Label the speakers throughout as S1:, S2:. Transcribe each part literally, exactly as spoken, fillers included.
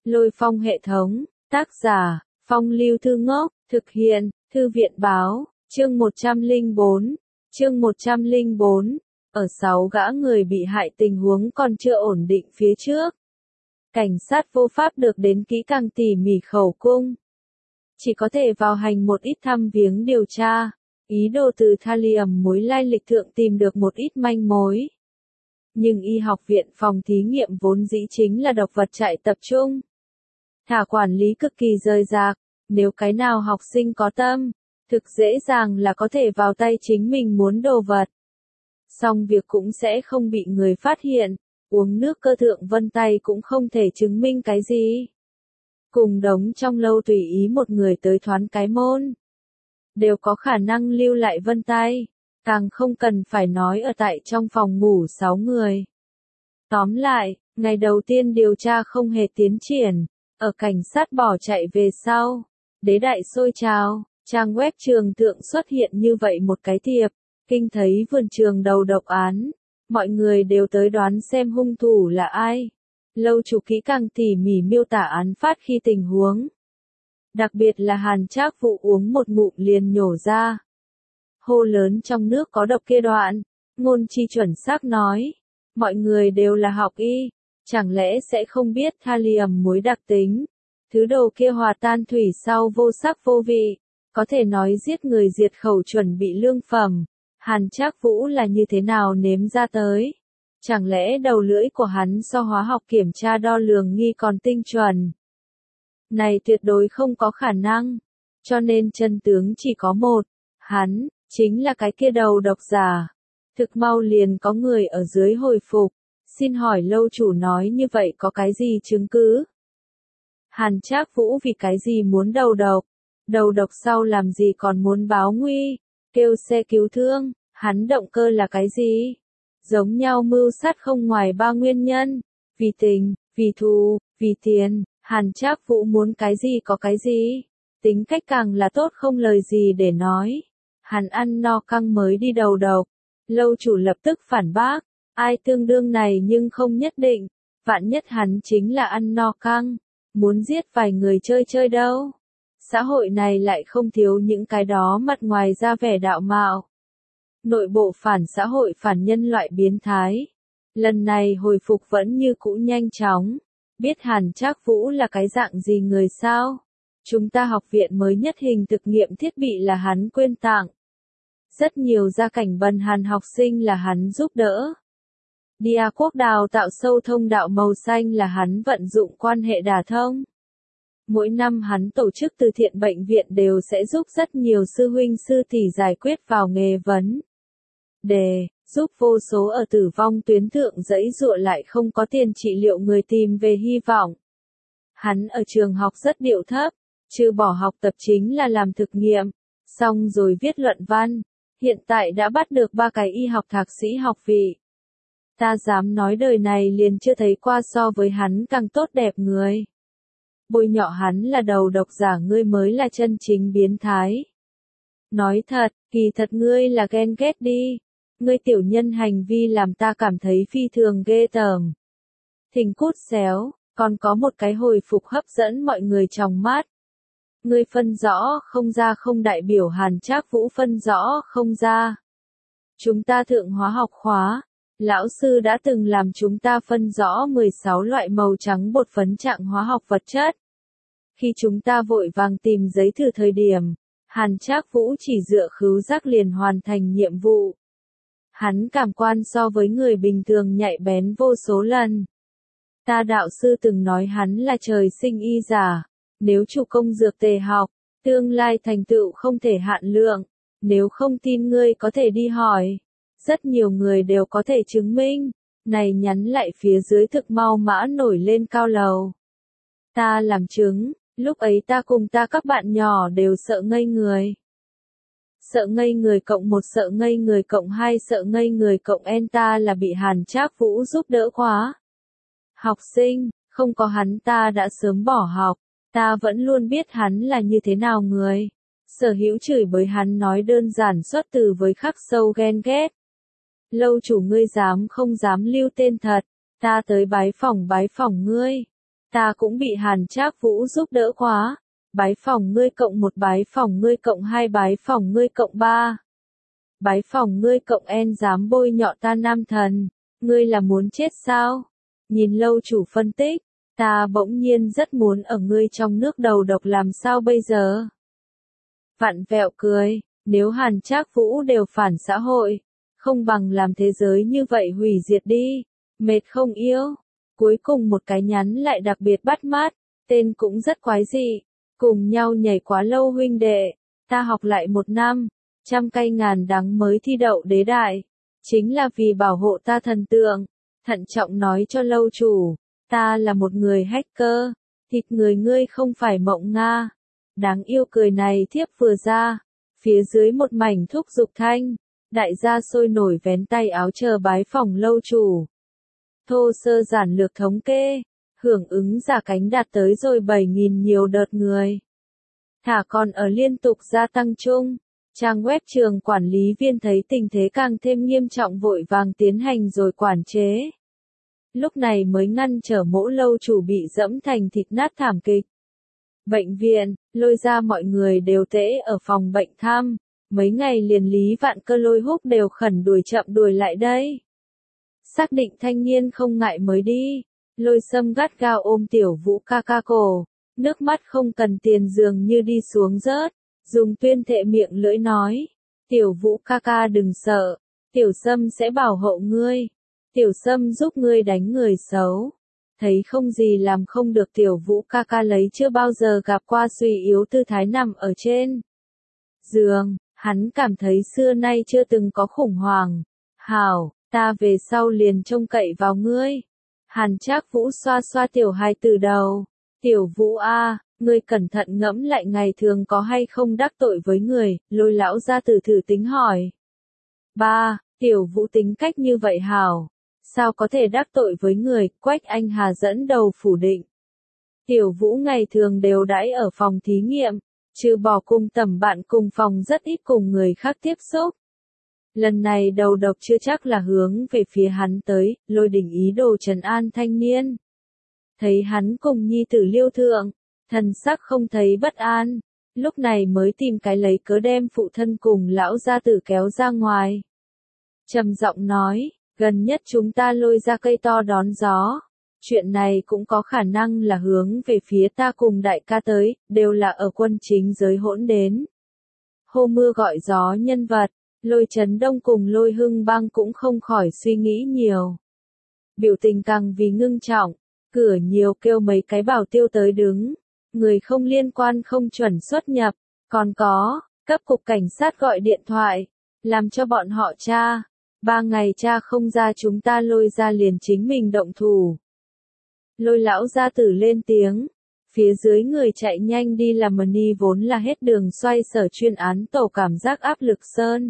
S1: Lôi Phong hệ thống, tác giả, Phong Lưu Thư Ngốc, thực hiện, Thư viện báo, chương một trăm lẻ bốn, chương một trăm lẻ bốn, ở sáu gã người bị hại tình huống còn chưa ổn định phía trước. Cảnh sát vô pháp được đến kỹ càng tỉ mỉ khẩu cung. Chỉ có thể vào hành một ít thăm viếng điều tra, ý đồ từ thallium mối lai lịch thượng tìm được một ít manh mối. Nhưng y học viện phòng thí nghiệm vốn dĩ chính là độc vật trại tập trung. Thả quản lý cực kỳ rời rạc, nếu cái nào học sinh có tâm, thực dễ dàng là có thể vào tay chính mình muốn đồ vật. Song việc cũng sẽ không bị người phát hiện, uống nước cơ thượng vân tay cũng không thể chứng minh cái gì. Cùng đống trong lâu tùy ý một người tới thoán cái môn, đều có khả năng lưu lại vân tay, càng không cần phải nói ở tại trong phòng ngủ sáu người. Tóm lại, ngày đầu tiên điều tra không hề tiến triển, ở cảnh sát bỏ chạy về sau, đế đại sôi trào, trang web trường thượng xuất hiện như vậy một cái thiệp, kinh thấy vườn trường đầu độc án, mọi người đều tới đoán xem hung thủ là ai. Lâu chủ kỹ càng tỉ mỉ miêu tả án phát khi tình huống. Đặc biệt là Hàn Trác Vũ uống một ngụm liền nhổ ra. Hô lớn trong nước có độc kia đoạn, ngôn chi chuẩn xác nói, mọi người đều là học y, chẳng lẽ sẽ không biết thallium muối đặc tính, thứ đồ kia hòa tan thủy sau vô sắc vô vị, có thể nói giết người diệt khẩu chuẩn bị lương phẩm. Hàn Trác Vũ là như thế nào nếm ra tới? Chẳng lẽ đầu lưỡi của hắn so hóa học kiểm tra đo lường nghi còn tinh chuẩn? Này tuyệt đối không có khả năng. Cho nên chân tướng chỉ có một. Hắn, chính là cái kia đầu độc giả. Thực mau liền có người ở dưới hồi phục. Xin hỏi lâu chủ nói như vậy có cái gì chứng cứ? Hàn Trác Vũ vì cái gì muốn đầu độc? Đầu độc sau làm gì còn muốn báo nguy? Kêu xe cứu thương, hắn động cơ là cái gì? Giống nhau mưu sát không ngoài ba nguyên nhân, vì tình, vì thù, vì tiền. Hàn Trác Vũ muốn cái gì có cái gì, tính cách càng là tốt không lời gì để nói. Hắn ăn no căng mới đi đầu độc. Lâu chủ lập tức phản bác, ai tương đương này nhưng không nhất định, vạn nhất hắn chính là ăn no căng, muốn giết vài người chơi chơi đâu. Xã hội này lại không thiếu những cái đó mặt ngoài ra vẻ đạo mạo. Nội bộ phản xã hội phản nhân loại biến thái. Lần này hồi phục vẫn như cũ nhanh chóng. Biết Hàn Trác Vũ là cái dạng gì người sao? Chúng ta học viện mới nhất hình thực nghiệm thiết bị là hắn quyên tặng. Rất nhiều gia cảnh bần hàn học sinh là hắn giúp đỡ. Dia quốc đào tạo sâu thông đạo màu xanh là hắn vận dụng quan hệ đả thông. Mỗi năm hắn tổ chức từ thiện bệnh viện đều sẽ giúp rất nhiều sư huynh sư tỷ giải quyết vào nghề vấn đề, giúp vô số ở tử vong tuyến thượng dẫy dụa lại không có tiền trị liệu người tìm về hy vọng. Hắn ở trường học rất điệu thấp, trừ bỏ học tập chính là làm thực nghiệm, xong rồi viết luận văn, hiện tại đã bắt được ba cái y học thạc sĩ học vị. Ta dám nói đời này liền chưa thấy qua so với hắn càng tốt đẹp người. Bôi nhọ hắn là đầu độc giả ngươi mới là chân chính biến thái. Nói thật, kỳ thật ngươi là ghen ghét đi. Ngươi tiểu nhân hành vi làm ta cảm thấy phi thường ghê tởm. Thình cút xéo, còn có một cái hồi phục hấp dẫn mọi người trong mắt. Ngươi phân rõ không ra không đại biểu Hàn Trác Vũ phân rõ không ra. Chúng ta thượng hóa học khóa, lão sư đã từng làm chúng ta phân rõ mười sáu loại màu trắng bột phấn trạng hóa học vật chất. Khi chúng ta vội vàng tìm giấy thử thời điểm, Hàn Trác Vũ chỉ dựa khứu giác liền hoàn thành nhiệm vụ. Hắn cảm quan so với người bình thường nhạy bén vô số lần. Ta đạo sư từng nói hắn là trời sinh y giả, nếu chủ công dược tề học, tương lai thành tựu không thể hạn lượng, nếu không tin ngươi có thể đi hỏi. Rất nhiều người đều có thể chứng minh, này nhắn lại phía dưới thực mau mã nổi lên cao lầu. Ta làm chứng, lúc ấy ta cùng ta các bạn nhỏ đều sợ ngây người. Sợ ngây người cộng một sợ ngây người cộng hai sợ ngây người cộng n ta là bị Hàn Trác Vũ giúp đỡ khóa. Học sinh, không có hắn ta đã sớm bỏ học, ta vẫn luôn biết hắn là như thế nào người. Sở Hữu chửi bới hắn nói đơn giản xuất từ với khắc sâu ghen ghét. Lâu chủ ngươi dám không dám lưu tên thật, ta tới bái phỏng bái phỏng ngươi. ta cũng bị Hàn Trác Vũ giúp đỡ quá. Bái phỏng ngươi cộng một, bái phỏng ngươi cộng hai, bái phỏng ngươi cộng ba. Bái phỏng ngươi cộng N dám bôi nhọ ta nam thần, ngươi là muốn chết sao? Nhìn lâu chủ phân tích, ta bỗng nhiên rất muốn ở ngươi trong nước đầu độc làm sao bây giờ? Vặn vẹo cười, nếu Hàn Trác Vũ đều phản xã hội, không bằng làm thế giới như vậy hủy diệt đi, mệt không yêu. Cuối cùng một cái nhắn lại đặc biệt bắt mắt, tên cũng rất quái dị, cùng nhau nhảy quá lâu huynh đệ, ta học lại một năm, trăm cây ngàn đắng mới thi đậu đế đại, chính là vì bảo hộ ta thần tượng, thận trọng nói cho lâu chủ, ta là một người hacker, thịt người ngươi không phải Mộng Nga. Đáng yêu cười này thiếp vừa ra, phía dưới một mảnh thúc giục thanh, đại gia sôi nổi vén tay áo chờ bái phỏng lâu chủ. Thô sơ giản lược thống kê, hưởng ứng giả cánh đạt tới rồi bảy nghìn nhiều đợt người. Thả còn ở liên tục gia tăng chung, trang web trường quản lý viên thấy tình thế càng thêm nghiêm trọng vội vàng tiến hành rồi quản chế. Lúc này mới ngăn trở mỗ lâu chủ bị dẫm thành thịt nát thảm kịch. Bệnh viện, lôi ra mọi người đều tễ ở phòng bệnh thăm, mấy ngày liền Lý Vạn Cơ Lôi Húc đều khẩn đuổi chậm đuổi lại đây. Xác định thanh niên không ngại mới đi, Lôi Sâm gắt gao ôm Tiểu Vũ ca ca cổ, nước mắt không cần tiền dường như đi xuống rớt, dùng tuyên thệ miệng lưỡi nói, Tiểu Vũ ca ca đừng sợ, Tiểu Sâm sẽ bảo hộ ngươi, Tiểu Sâm giúp ngươi đánh người xấu. Thấy không gì làm không được Tiểu Vũ ca ca lấy chưa bao giờ gặp qua suy yếu tư thái nằm ở trên giường, hắn cảm thấy xưa nay chưa từng có khủng hoảng. Hảo, ta về sau liền trông cậy vào ngươi. Hàn Trác Vũ xoa xoa tiểu hài từ đầu. Tiểu Vũ a, ngươi cẩn thận ngẫm lại ngày thường có hay không đắc tội với người, Lôi lão gia tử thử tính hỏi. Ba, Tiểu Vũ tính cách như vậy hảo. Sao có thể đắc tội với người, Quách Anh Hà dẫn đầu phủ định. Tiểu Vũ ngày thường đều đãi ở phòng thí nghiệm, trừ bỏ cùng tầm bạn cùng phòng rất ít cùng người khác tiếp xúc. Lần này đầu độc chưa chắc là hướng về phía hắn tới, Lôi Đình ý đồ trấn an thanh niên. Thấy hắn cùng nhi tử Liêu Thượng, thần sắc không thấy bất an, lúc này mới tìm cái lấy cớ đem phụ thân cùng lão gia tử kéo ra ngoài. Trầm giọng nói, gần nhất chúng ta lôi ra cây to đón gió. Chuyện này cũng có khả năng là hướng về phía ta cùng đại ca tới, đều là ở quân chính giới hỗn đến. Hô mưa gọi gió nhân vật, Lôi Trấn Đông cùng Lôi Hưng Bang cũng không khỏi suy nghĩ nhiều. Biểu tình càng vì ngưng trọng, cửa nhiều kêu mấy cái bảo tiêu tới đứng, người không liên quan không chuẩn xuất nhập, còn có, cấp cục cảnh sát gọi điện thoại, làm cho bọn họ tra. Ba ngày cha không ra chúng ta lôi ra liền chính mình động thủ. Lôi lão gia tử lên tiếng. Phía dưới người chạy nhanh đi làm money vốn là hết đường xoay sở chuyên án tổ cảm giác áp lực sơn.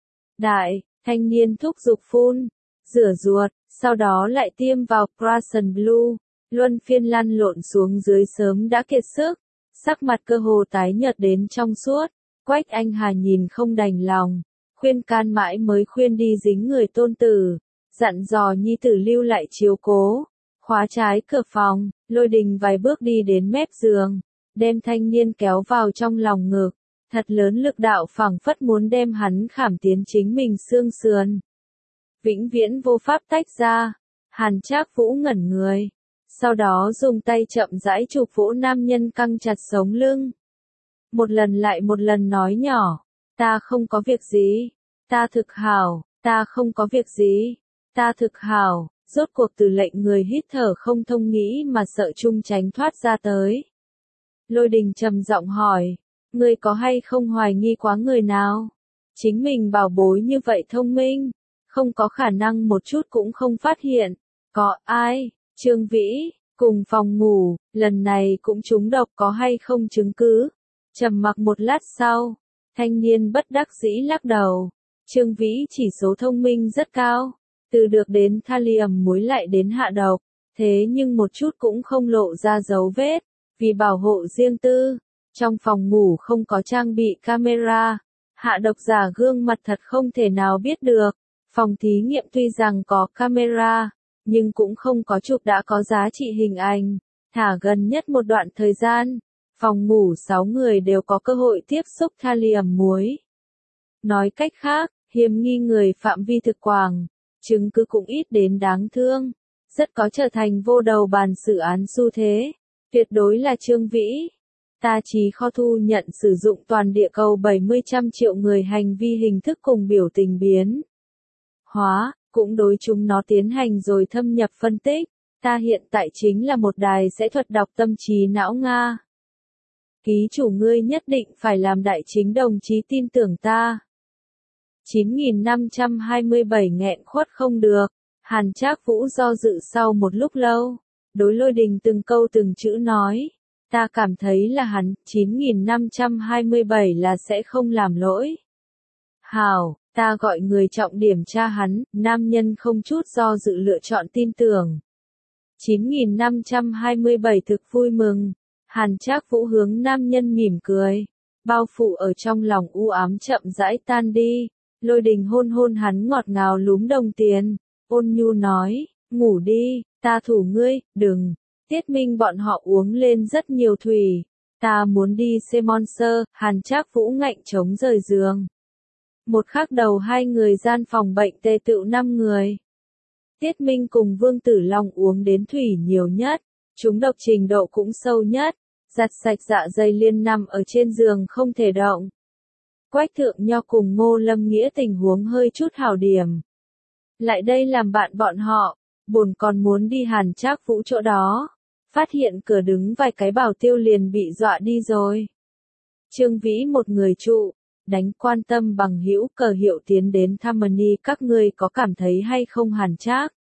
S1: Đại, thanh niên thúc giục phun, rửa ruột, sau đó lại tiêm vào Crescent Blue. Luân phiên lăn lộn xuống dưới sớm đã kiệt sức. Sắc mặt cơ hồ tái nhợt đến trong suốt. Quách Anh Hà nhìn không đành lòng. Khuyên can mãi mới khuyên đi dính người tôn tử, dặn dò nhi tử lưu lại chiếu cố, khóa trái cửa phòng, Lôi Đình vài bước đi đến mép giường, đem thanh niên kéo vào trong lòng ngực, thật lớn lực đạo phảng phất muốn đem hắn khảm tiến chính mình xương sườn. Vĩnh viễn vô pháp tách ra, Hàn Trác Vũ ngẩn người, sau đó dùng tay chậm rãi chụp vỗ nam nhân căng chặt sống lưng. Một lần lại một lần nói nhỏ. Ta không có việc gì, ta thực hảo, ta không có việc gì, ta thực hảo, rốt cuộc từ lệnh người hít thở không thông nghĩ mà sợ chung tránh thoát ra tới. Lôi Đình trầm giọng hỏi, ngươi có hay không hoài nghi quá người nào? Chính mình bảo bối như vậy thông minh, không có khả năng một chút cũng không phát hiện. Có ai? Trương Vĩ, cùng phòng ngủ, lần này cũng trúng độc có hay không chứng cứ? Trầm mặc một lát sau. Thanh niên bất đắc dĩ lắc đầu. Trương Vĩ chỉ số thông minh rất cao, từ được đến thallium muối lại đến hạ độc, thế nhưng một chút cũng không lộ ra dấu vết, vì bảo hộ riêng tư. Trong phòng ngủ không có trang bị camera, hạ độc giả gương mặt thật không thể nào biết được. Phòng thí nghiệm tuy rằng có camera, nhưng cũng không có chụp đã có giá trị hình ảnh, Thả gần nhất một đoạn thời gian, phòng ngủ sáu người đều có cơ hội tiếp xúc thallium muối. Nói cách khác, hiếm nghi người phạm vi thực quảng, chứng cứ cũng ít đến đáng thương, rất có trở thành vô đầu bàn xử án xu thế, tuyệt đối là Trương Vĩ. Ta trí kho thu nhận sử dụng toàn địa cầu bảy mươi trăm triệu người hành vi hình thức cùng biểu tình biến hóa, cũng đối chúng nó tiến hành rồi thâm nhập phân tích. Ta hiện tại chính là một đài sẽ thuật đọc tâm trí não Nga. Ký chủ ngươi nhất định phải làm đại chính đồng chí tin tưởng ta. chín nghìn năm trăm hai mươi bảy nghẹn khuất không được. Hàn Trác Vũ do dự sau một lúc lâu, đối Lôi Đình từng câu từng chữ nói, ta cảm thấy là hắn, chín nghìn năm trăm hai mươi bảy là sẽ không làm lỗi. Hảo, ta gọi người trọng điểm tra hắn, nam nhân không chút do dự lựa chọn tin tưởng. chín nghìn năm trăm hai mươi bảy thực vui mừng, Hàn Trác Vũ hướng nam nhân mỉm cười, bao phủ ở trong lòng u ám chậm rãi tan đi, Lôi Đình hôn hôn hắn ngọt ngào lúm đồng tiền, ôn nhu nói, ngủ đi, ta thủ ngươi, đừng. Tiết Minh bọn họ uống lên rất nhiều thủy, ta muốn đi xem Monster, Hàn Trác Vũ ngạnh chống rời giường. Một khắc đầu hai người gian phòng bệnh tề tựu năm người. Tiết Minh cùng Vương Tử Long uống đến thủy nhiều nhất, chúng độc trình độ cũng sâu nhất, giặt sạch dạ dày liên nằm ở trên giường không thể động. Quách Thượng Nho cùng Ngô Lâm Nghĩa tình huống hơi chút hảo điểm. Lại đây làm bạn bọn họ, bổn còn muốn đi Hàn Trác Vũ chỗ đó, phát hiện cửa đứng vài cái bảo tiêu liền bị dọa đi rồi. Trương Vĩ một người trụ, đánh quan tâm bằng hữu cờ hiệu tiến đến thăm Mani, các ngươi có cảm thấy hay không Hàn Trác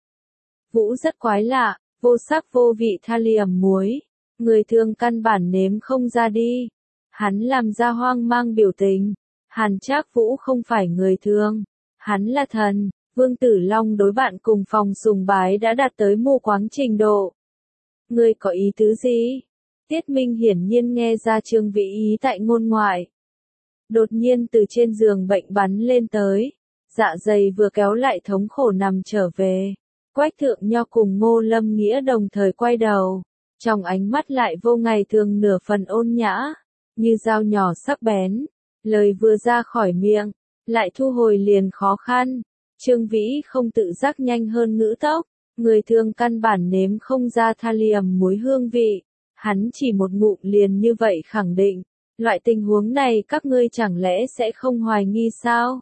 S1: Vũ rất quái lạ, vô sắc vô vị thallium muối, người thường căn bản nếm không ra đi. Hắn làm ra hoang mang biểu tình, Hàn Trác Vũ không phải người thường, hắn là thần. Vương Tử Long đối bạn cùng phòng sùng bái đã đạt tới mù quáng trình độ. Ngươi có ý tứ gì? Tiết Minh hiển nhiên nghe ra Trương Vĩ ý tại ngôn ngoại. Đột nhiên từ trên giường bệnh bắn lên tới, dạ dày vừa kéo lại thống khổ nằm trở về. Quách Thượng Nho cùng Ngô Lâm Nghĩa đồng thời quay đầu, trong ánh mắt lại vô ngày thường nửa phần ôn nhã, như dao nhỏ sắc bén. Lời vừa ra khỏi miệng, lại thu hồi liền khó khăn. Trương Vĩ không tự giác nhanh hơn ngữ tốc, người thường căn bản nếm không ra thallium muối hương vị, hắn chỉ một ngụm liền như vậy khẳng định, loại tình huống này các ngươi chẳng lẽ sẽ không hoài nghi sao?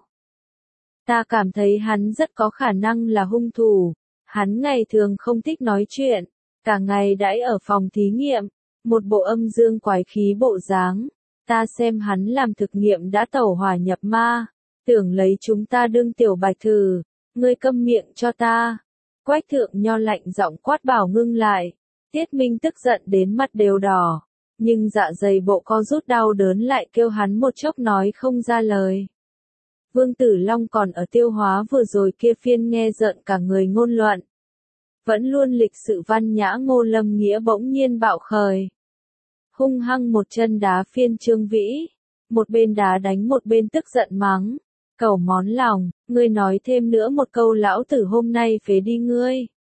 S1: Ta cảm thấy hắn rất có khả năng là hung thủ, hắn ngày thường không thích nói chuyện, cả ngày đãi ở phòng thí nghiệm, một bộ âm dương quái khí bộ dáng, ta xem hắn làm thực nghiệm đã tẩu hỏa nhập ma. Tưởng lấy chúng ta đương tiểu bạch thử, ngươi câm miệng cho ta. Quách Thượng Nho lạnh giọng quát bảo ngưng lại. Tiết Minh tức giận đến mặt đều đỏ, nhưng dạ dày bộ co rút đau đớn lại kêu hắn một chốc nói không ra lời. Vương Tử Long còn ở tiêu hóa vừa rồi kia phiên nghe giận cả người ngôn luận. Vẫn luôn lịch sự văn nhã Ngô Lâm Nghĩa bỗng nhiên bạo khởi. Hung hăng một chân đá phiên Trương Vĩ, một bên đá đánh một bên tức giận mắng. Cẩu món lòng, ngươi nói thêm nữa một câu lão tử hôm nay phế đi ngươi.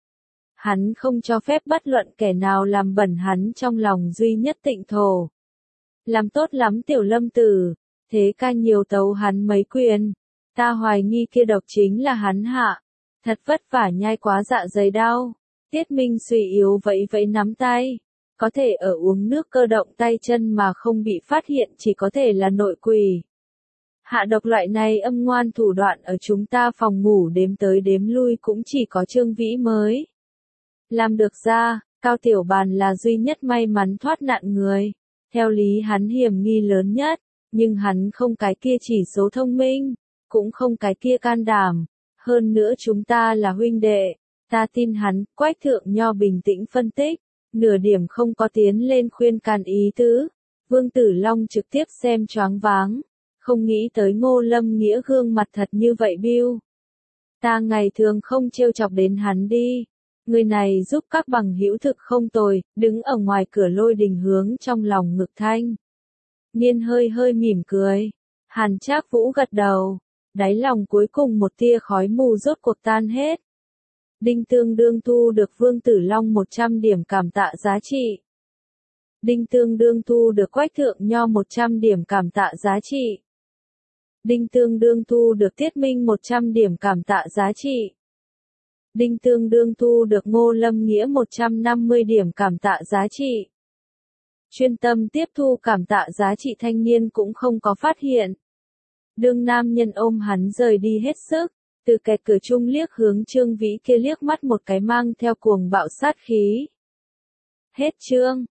S1: Hắn không cho phép bất luận kẻ nào làm bẩn hắn trong lòng duy nhất tịnh thổ. Làm tốt lắm Tiểu Lâm tử, thế ca nhiều tấu hắn mấy quyền, ta hoài nghi kia độc chính là hắn hạ, thật vất vả nhai quá dạ dày đau. Tiết Minh suy yếu vẫy vẫy nắm tay, có thể ở uống nước cơ động tay chân mà không bị phát hiện chỉ có thể là nội quỷ. Hạ độc loại này âm ngoan thủ đoạn ở chúng ta phòng ngủ đếm tới đếm lui cũng chỉ có Trương Vĩ mới làm được ra. Cao Tiểu Bàn là duy nhất may mắn thoát nạn người, theo lý hắn hiểm nghi lớn nhất, nhưng hắn không cái kia chỉ số thông minh, cũng không cái kia can đảm, hơn nữa chúng ta là huynh đệ, ta tin hắn. Quách Thượng Nho bình tĩnh phân tích, nửa điểm không có tiến lên khuyên can ý tứ. Vương Tử Long trực tiếp xem choáng váng. Không nghĩ tới Ngô Lâm Nghĩa gương mặt thật như vậy biêu. Ta ngày thường không trêu chọc đến hắn đi. Người này giúp các bằng hữu thực không tồi, đứng ở ngoài cửa Lôi Đình hướng trong lòng ngực thanh. Niên hơi hơi mỉm cười. Hàn Trác Vũ gật đầu. Đáy lòng cuối cùng một tia khói mù rốt cuộc tan hết. Đinh tương đương thu được Vương Tử Long một trăm điểm cảm tạ giá trị. Đinh Tương Đương thu được Quách Thượng Nho một trăm điểm cảm tạ giá trị. Đinh Tương Đương thu được Tiết Minh một trăm điểm cảm tạ giá trị. Đinh Tương Đương thu được Ngô Lâm Nghĩa một trăm năm mươi điểm cảm tạ giá trị. Chuyên tâm tiếp thu cảm tạ giá trị thanh niên cũng không có phát hiện. Đương nam nhân ôm hắn rời đi hết sức, từ kẹt cửa chung liếc hướng Trương Vĩ kia liếc mắt một cái mang theo cuồng bạo sát khí. Hết chương.